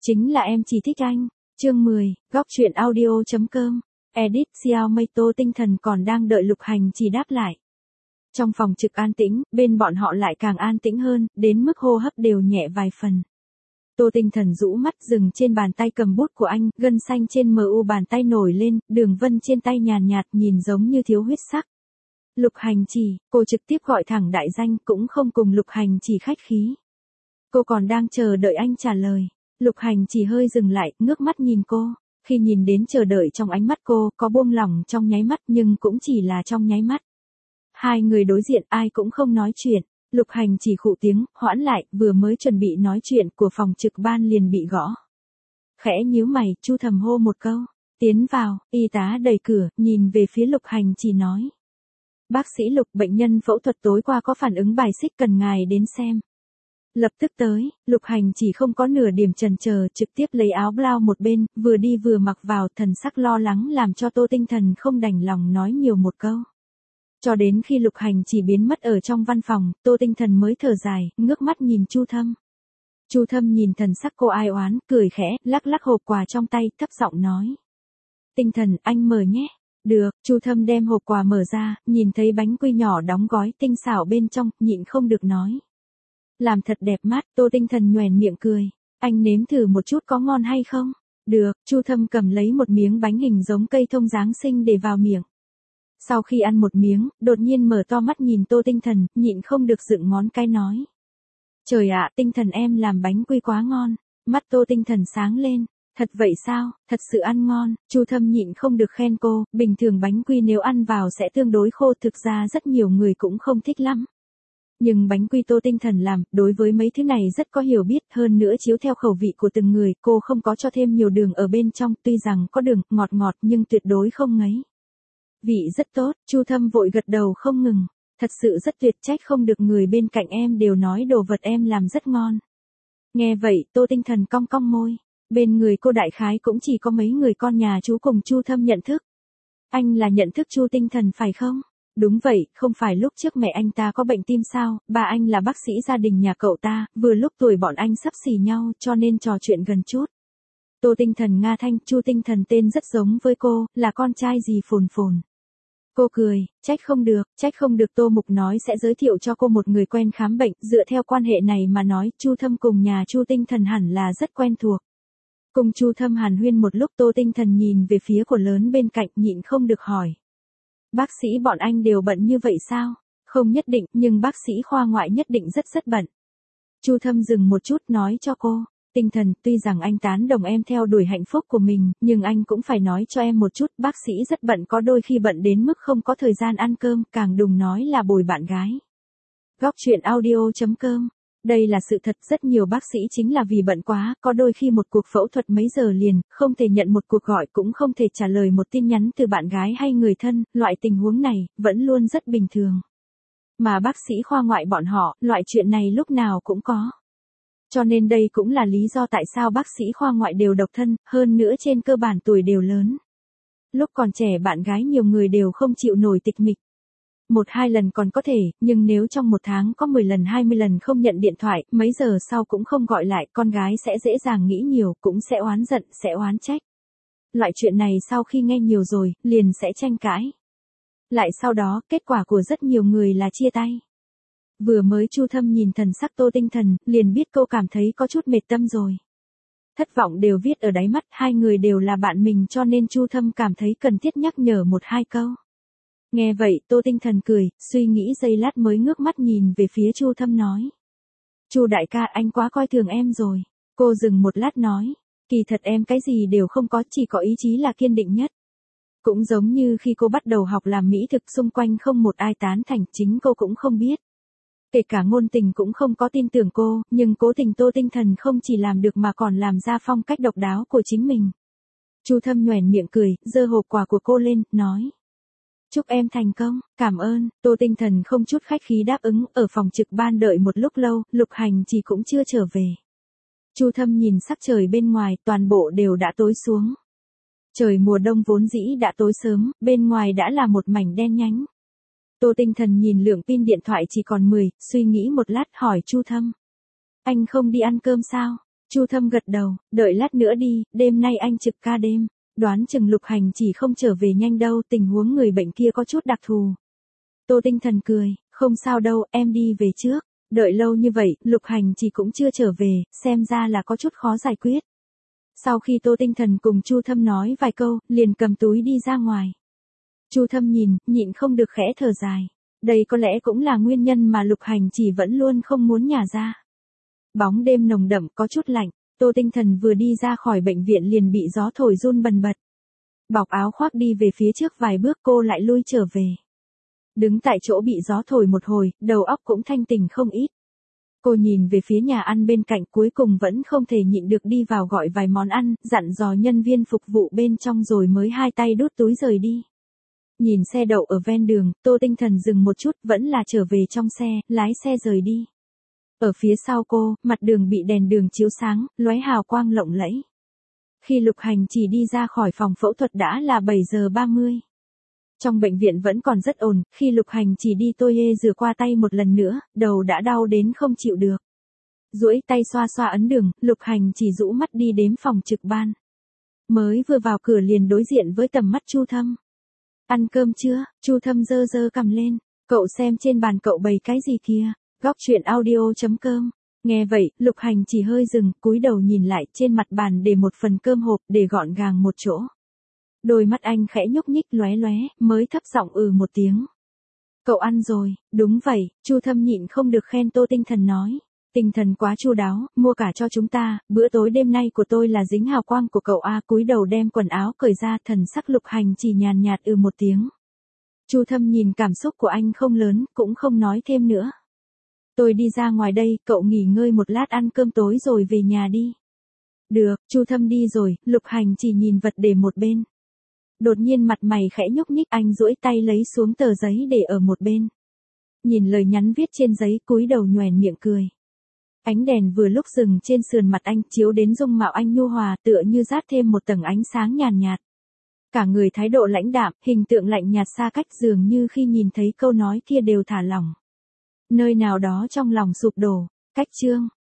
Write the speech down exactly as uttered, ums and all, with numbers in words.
Chính là em chỉ thích anh. Chương mười, góc truyện audio chấm com. Edit Xiao Mây Tô Tinh Thần còn đang đợi Lục Hành chỉ đáp lại. Trong phòng trực an tĩnh, bên bọn họ lại càng an tĩnh hơn, đến mức hô hấp đều nhẹ vài phần. Tô Tinh Thần rũ mắt dừng trên bàn tay cầm bút của anh, gân xanh trên mờ u bàn tay nổi lên, đường vân trên tay nhàn nhạt nhìn giống như thiếu huyết sắc. Lục Hành chỉ, cô trực tiếp gọi thẳng đại danh, cũng không cùng Lục Hành chỉ khách khí. Cô còn đang chờ đợi anh trả lời. Lục Hành chỉ hơi dừng lại, ngước mắt nhìn cô. Khi nhìn đến chờ đợi trong ánh mắt cô, có buông lỏng trong nháy mắt nhưng cũng chỉ là trong nháy mắt. Hai người đối diện ai cũng không nói chuyện. Lục Hành chỉ khụ tiếng, hoãn lại, vừa mới chuẩn bị nói chuyện của phòng trực ban liền bị gõ. Khẽ nhíu mày, Chu thầm hô một câu. Tiến vào, y tá đẩy cửa, nhìn về phía Lục Hành chỉ nói. Bác sĩ Lục, bệnh nhân phẫu thuật tối qua có phản ứng bài xích cần ngài đến xem. Lập tức tới, Lục Hành chỉ không có nửa điểm chần chờ, trực tiếp lấy áo blau một bên, vừa đi vừa mặc vào, thần sắc lo lắng làm cho Tô Tinh Thần không đành lòng nói nhiều một câu. Cho đến khi Lục Hành chỉ biến mất ở trong văn phòng, Tô Tinh Thần mới thở dài, ngước mắt nhìn Chu Thâm. Chu Thâm nhìn thần sắc cô ai oán, cười khẽ, lắc lắc hộp quà trong tay, thấp giọng nói. Tinh Thần, anh mở nhé. Được, Chu Thâm đem hộp quà mở ra, nhìn thấy bánh quy nhỏ đóng gói tinh xảo bên trong, nhịn không được nói. Làm thật đẹp mắt, Tô Tinh Thần nhoẻn miệng cười. Anh nếm thử một chút có ngon hay không? Được, Chu Thâm cầm lấy một miếng bánh hình giống cây thông Giáng sinh để vào miệng. Sau khi ăn một miếng, đột nhiên mở to mắt nhìn Tô Tinh Thần, nhịn không được dựng ngón cái nói. Trời ạ, Tinh Thần em làm bánh quy quá ngon. Mắt Tô Tinh Thần sáng lên. Thật vậy sao, thật sự ăn ngon. Chu Thâm nhịn không được khen cô, bình thường bánh quy nếu ăn vào sẽ tương đối khô, thực ra rất nhiều người cũng không thích lắm. Nhưng bánh quy Tô Tinh Thần làm, đối với mấy thứ này rất có hiểu biết, hơn nữa chiếu theo khẩu vị của từng người, cô không có cho thêm nhiều đường ở bên trong, tuy rằng có đường, ngọt ngọt nhưng tuyệt đối không ngấy. Vị rất tốt, Chu Thâm vội gật đầu không ngừng, thật sự rất tuyệt, trách không được người bên cạnh em đều nói đồ vật em làm rất ngon. Nghe vậy, Tô Tinh Thần cong cong môi, bên người cô đại khái cũng chỉ có mấy người con nhà chú cùng Chu Thâm nhận thức. Anh là nhận thức Chu Tinh Thần phải không? Đúng vậy, không phải lúc trước mẹ anh ta có bệnh tim sao, ba anh là bác sĩ gia đình nhà cậu ta, vừa lúc tuổi bọn anh sắp xỉ nhau cho nên trò chuyện gần chút. Tô Tinh Thần nga thanh, Chu Tinh Thần tên rất giống với cô, là con trai gì Phồn Phồn. Cô cười, trách không được, trách không được Tô Mục nói sẽ giới thiệu cho cô một người quen khám bệnh, dựa theo quan hệ này mà nói, Chu Thâm cùng nhà Chu Tinh Thần hẳn là rất quen thuộc. Cùng Chu Thâm hàn huyên một lúc Tô Tinh Thần nhìn về phía của lớn bên cạnh nhịn không được hỏi. Bác sĩ bọn anh đều bận như vậy sao? Không nhất định, nhưng bác sĩ khoa ngoại nhất định rất rất bận. Chu Thâm dừng một chút nói cho cô. Tinh Thần, tuy rằng anh tán đồng em theo đuổi hạnh phúc của mình, nhưng anh cũng phải nói cho em một chút, bác sĩ rất bận, có đôi khi bận đến mức không có thời gian ăn cơm, càng đừng nói là bồi bạn gái. Góc truyện audio chấm com. Đây là sự thật, rất nhiều bác sĩ chính là vì bận quá, có đôi khi một cuộc phẫu thuật mấy giờ liền, không thể nhận một cuộc gọi cũng không thể trả lời một tin nhắn từ bạn gái hay người thân, loại tình huống này, vẫn luôn rất bình thường. Mà bác sĩ khoa ngoại bọn họ, loại chuyện này lúc nào cũng có. Cho nên đây cũng là lý do tại sao bác sĩ khoa ngoại đều độc thân, hơn nữa trên cơ bản tuổi đều lớn. Lúc còn trẻ bạn gái nhiều người đều không chịu nổi tịch mịch. Một hai lần còn có thể, nhưng nếu trong một tháng có mười lần hai mươi lần không nhận điện thoại, mấy giờ sau cũng không gọi lại, con gái sẽ dễ dàng nghĩ nhiều, cũng sẽ oán giận, sẽ oán trách. Loại chuyện này sau khi nghe nhiều rồi, liền sẽ tranh cãi. Lại sau đó, kết quả của rất nhiều người là chia tay. Vừa mới Chu Thâm nhìn thần sắc Tô Tinh Thần, liền biết cô cảm thấy có chút mệt tâm rồi. Thất vọng đều viết ở đáy mắt, hai người đều là bạn mình cho nên Chu Thâm cảm thấy cần thiết nhắc nhở một hai câu. Nghe vậy, Tô Tinh Thần cười, suy nghĩ giây lát mới ngước mắt nhìn về phía Chu Thâm nói. Chu đại ca, anh quá coi thường em rồi. Cô dừng một lát nói, kỳ thật em cái gì đều không có, chỉ có ý chí là kiên định nhất. Cũng giống như khi cô bắt đầu học làm mỹ thực, xung quanh không một ai tán thành, chính cô cũng không biết. Kể cả ngôn tình cũng không có tin tưởng cô, nhưng cố tình Tô Tinh Thần không chỉ làm được mà còn làm ra phong cách độc đáo của chính mình. Chu Thâm nhoẻn miệng cười, giơ hộp quà của cô lên, nói. Chúc em thành công, cảm ơn. Tô Tinh Thần không chút khách khí đáp ứng, ở phòng trực ban đợi một lúc lâu, Lục Hành chỉ cũng chưa trở về. Chu Thâm nhìn sắc trời bên ngoài, toàn bộ đều đã tối xuống. Trời mùa đông vốn dĩ đã tối sớm, bên ngoài đã là một mảnh đen nhánh. Tô Tinh Thần nhìn lượng pin điện thoại chỉ còn mười, suy nghĩ một lát hỏi Chu Thâm. Anh không đi ăn cơm sao? Chu Thâm gật đầu, đợi lát nữa đi, đêm nay anh trực ca đêm. Đoán chừng Lục Hành chỉ không trở về nhanh đâu, tình huống người bệnh kia có chút đặc thù. Tô Tinh Thần cười, không sao đâu, em đi về trước. Đợi lâu như vậy, Lục Hành chỉ cũng chưa trở về, xem ra là có chút khó giải quyết. Sau khi Tô Tinh Thần cùng Chu Thâm nói vài câu, liền cầm túi đi ra ngoài. Chu Thâm nhìn, nhịn không được khẽ thở dài. Đây có lẽ cũng là nguyên nhân mà Lục Hành chỉ vẫn luôn không muốn nhả ra. Bóng đêm nồng đậm có chút lạnh, Tô Tinh Thần vừa đi ra khỏi bệnh viện liền bị gió thổi run bần bật. Bọc áo khoác đi về phía trước vài bước cô lại lui trở về. Đứng tại chỗ bị gió thổi một hồi, đầu óc cũng thanh tỉnh không ít. Cô nhìn về phía nhà ăn bên cạnh cuối cùng vẫn không thể nhịn được đi vào gọi vài món ăn, dặn dò nhân viên phục vụ bên trong rồi mới hai tay đút túi rời đi. Nhìn xe đậu ở ven đường, Tô Tinh Thần dừng một chút, vẫn là trở về trong xe, lái xe rời đi. Ở phía sau cô, mặt đường bị đèn đường chiếu sáng, lóe hào quang lộng lẫy. Khi Lục Hành chỉ đi ra khỏi phòng phẫu thuật đã là bảy giờ ba mươi. Trong bệnh viện vẫn còn rất ồn, khi Lục Hành chỉ đi tôi hê rửa qua tay một lần nữa, đầu đã đau đến không chịu được. Duỗi tay xoa xoa ấn đường, Lục Hành chỉ rũ mắt đi đếm phòng trực ban. Mới vừa vào cửa liền đối diện với tầm mắt Chu Thâm. Ăn cơm chưa? Chu Thâm giơ giơ cầm lên, cậu xem trên bàn cậu bày cái gì kìa? Góc chuyện audio chấm com. Nghe vậy, Lục Hành chỉ hơi dừng, cúi đầu nhìn lại, trên mặt bàn để một phần cơm hộp để gọn gàng một chỗ. Đôi mắt anh khẽ nhúc nhích lóe lóe, mới thấp giọng ừ một tiếng. Cậu ăn rồi, đúng vậy, Chu Thâm nhịn không được khen Tô Tinh Thần nói. Tinh Thần quá chu đáo, mua cả cho chúng ta, bữa tối đêm nay của tôi là dính hào quang của cậu a. Cúi đầu đem quần áo cởi ra, thần sắc Lục Hành chỉ nhàn nhạt ừ một tiếng. Chu Thâm nhìn cảm xúc của anh không lớn, cũng không nói thêm nữa. Tôi đi ra ngoài đây, cậu nghỉ ngơi một lát ăn cơm tối rồi về nhà đi. Được, Chu Thâm đi rồi, Lục Hành chỉ nhìn vật để một bên. Đột nhiên mặt mày khẽ nhúc nhích, anh duỗi tay lấy xuống tờ giấy để ở một bên. Nhìn lời nhắn viết trên giấy, cúi đầu nhoẻn miệng cười. Ánh đèn vừa lúc dừng trên sườn mặt anh, chiếu đến dung mạo anh nhu hòa, tựa như dát thêm một tầng ánh sáng nhàn nhạt. Cả người thái độ lãnh đạm, hình tượng lạnh nhạt xa cách, dường như khi nhìn thấy câu nói kia đều thả lỏng. Nơi nào đó trong lòng sụp đổ. Cách chương